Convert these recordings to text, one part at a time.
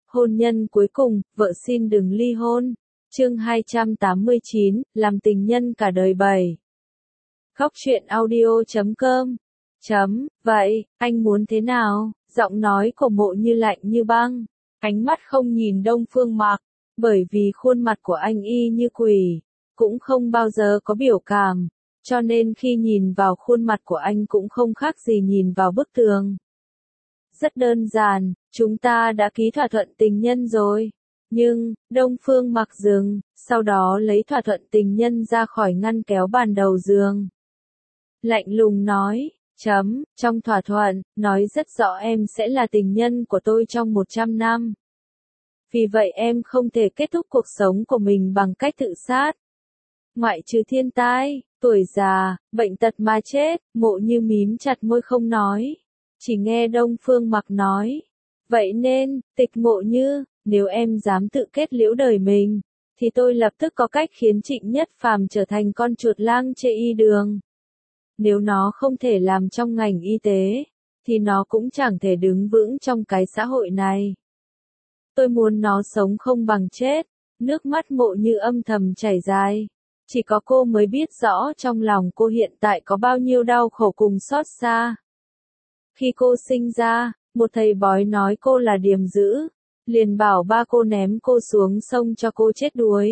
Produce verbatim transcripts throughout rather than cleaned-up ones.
hôn nhân cuối cùng, vợ xin đừng ly hôn. Chương hai trăm tám mươi chín, làm tình nhân cả đời bảy. Góc truyện audio chấm com. Chấm, vậy, anh muốn thế nào? Giọng nói của Mộ Như lạnh như băng, ánh mắt không nhìn Đông Phương Mặc, bởi vì khuôn mặt của anh y như quỷ, cũng không bao giờ có biểu cảm, cho nên khi nhìn vào khuôn mặt của anh cũng không khác gì nhìn vào bức tường. Rất đơn giản, chúng ta đã ký thỏa thuận tình nhân rồi. Nhưng, Đông Phương Mặc dừng, sau đó lấy thỏa thuận tình nhân ra khỏi ngăn kéo bàn đầu giường. Lạnh lùng nói, chấm, trong thỏa thuận, nói rất rõ em sẽ là tình nhân của tôi trong một trăm năm. Vì vậy em không thể kết thúc cuộc sống của mình bằng cách tự sát. Ngoại trừ thiên tai, tuổi già, bệnh tật mà chết, Mộ Như mím chặt môi không nói. Chỉ nghe Đông Phương Mặc nói. Vậy nên, Tịch Mộ Như, nếu em dám tự kết liễu đời mình, thì tôi lập tức có cách khiến Trịnh Nhất Phàm trở thành con chuột lang chê y đường. Nếu nó không thể làm trong ngành y tế, thì nó cũng chẳng thể đứng vững trong cái xã hội này. Tôi muốn nó sống không bằng chết. Nước mắt Mộ Như âm thầm chảy dài. Chỉ có cô mới biết rõ trong lòng cô hiện tại có bao nhiêu đau khổ cùng xót xa. Khi cô sinh ra, một thầy bói nói cô là điềm dữ, liền bảo ba cô ném cô xuống sông cho cô chết đuối.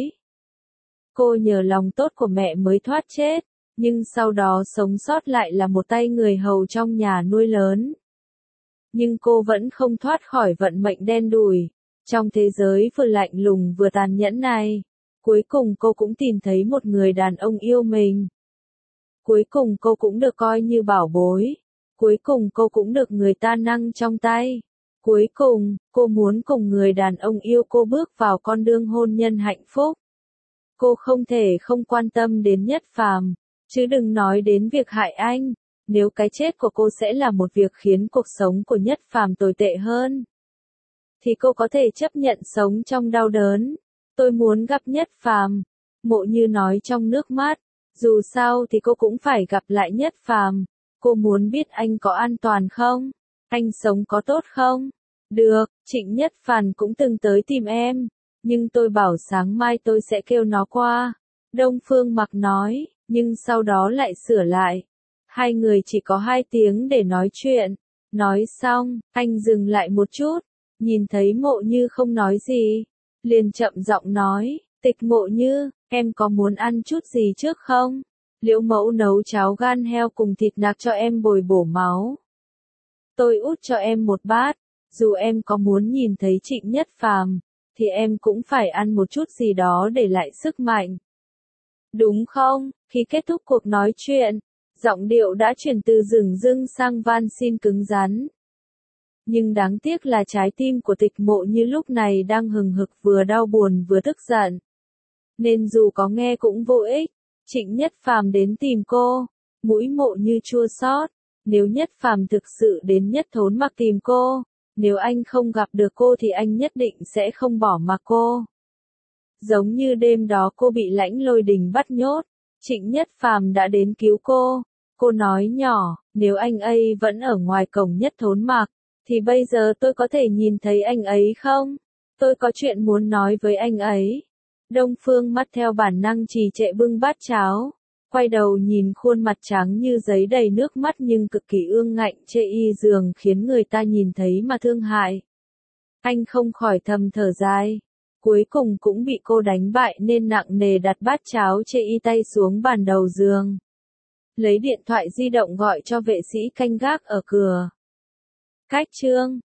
Cô nhờ lòng tốt của mẹ mới thoát chết, nhưng sau đó sống sót lại là một tay người hầu trong nhà nuôi lớn. Nhưng cô vẫn không thoát khỏi vận mệnh đen đủi. Trong thế giới vừa lạnh lùng vừa tàn nhẫn này, cuối cùng cô cũng tìm thấy một người đàn ông yêu mình. Cuối cùng cô cũng được coi như bảo bối. Cuối cùng cô cũng được người ta nâng trong tay. Cuối cùng, cô muốn cùng người đàn ông yêu cô bước vào con đường hôn nhân hạnh phúc. Cô không thể không quan tâm đến Nhất Phàm, chứ đừng nói đến việc hại anh. Nếu cái chết của cô sẽ là một việc khiến cuộc sống của Nhất Phàm tồi tệ hơn, thì cô có thể chấp nhận sống trong đau đớn. Tôi muốn gặp Nhất Phàm, Mộ Như nói trong nước mắt. Dù sao thì cô cũng phải gặp lại Nhất Phàm. Cô muốn biết anh có an toàn không? Anh sống có tốt không? Được, Trịnh Nhất Phàm cũng từng tới tìm em. Nhưng tôi bảo sáng mai tôi sẽ kêu nó qua. Đông Phương Mặc nói, nhưng sau đó lại sửa lại. Hai người chỉ có hai tiếng để nói chuyện. Nói xong, anh dừng lại một chút. Nhìn thấy Mộ Như không nói gì, liền chậm giọng nói, Tịch Mộ Như, em có muốn ăn chút gì trước không? Liễu mẫu nấu cháo gan heo cùng thịt nạc cho em bồi bổ máu. Tôi út cho em một bát, dù em có muốn nhìn thấy Trịnh Nhất Phàm, thì em cũng phải ăn một chút gì đó để lại sức mạnh. Đúng không? Khi kết thúc cuộc nói chuyện, giọng điệu đã chuyển từ dửng dưng sang van xin cứng rắn. Nhưng đáng tiếc là trái tim của Tịch Mộ Như lúc này đang hừng hực vừa đau buồn vừa tức giận. Nên dù có nghe cũng vô ích. Trịnh Nhất Phàm đến tìm cô, mũi Mộ Như chua xót. Nếu Nhất Phàm thực sự đến Nhất Thốn Mặc tìm cô, nếu anh không gặp được cô thì anh nhất định sẽ không bỏ mặc cô. Giống như đêm đó cô bị Lãnh Lôi Đình bắt nhốt, Trịnh Nhất Phàm đã đến cứu cô. Cô nói nhỏ, nếu anh ấy vẫn ở ngoài cổng Nhất Thốn Mặc, thì bây giờ tôi có thể nhìn thấy anh ấy không? Tôi có chuyện muốn nói với anh ấy. Đông Phương mắt theo bản năng trì trệ bưng bát cháo, quay đầu nhìn khuôn mặt trắng như giấy đầy nước mắt nhưng cực kỳ ương ngạnh chê y giường khiến người ta nhìn thấy mà thương hại. Anh không khỏi thầm thở dài. Cuối cùng cũng bị cô đánh bại nên nặng nề đặt bát cháo chê y tay xuống bàn đầu giường. Lấy điện thoại di động gọi cho vệ sĩ canh gác ở cửa. Cách chương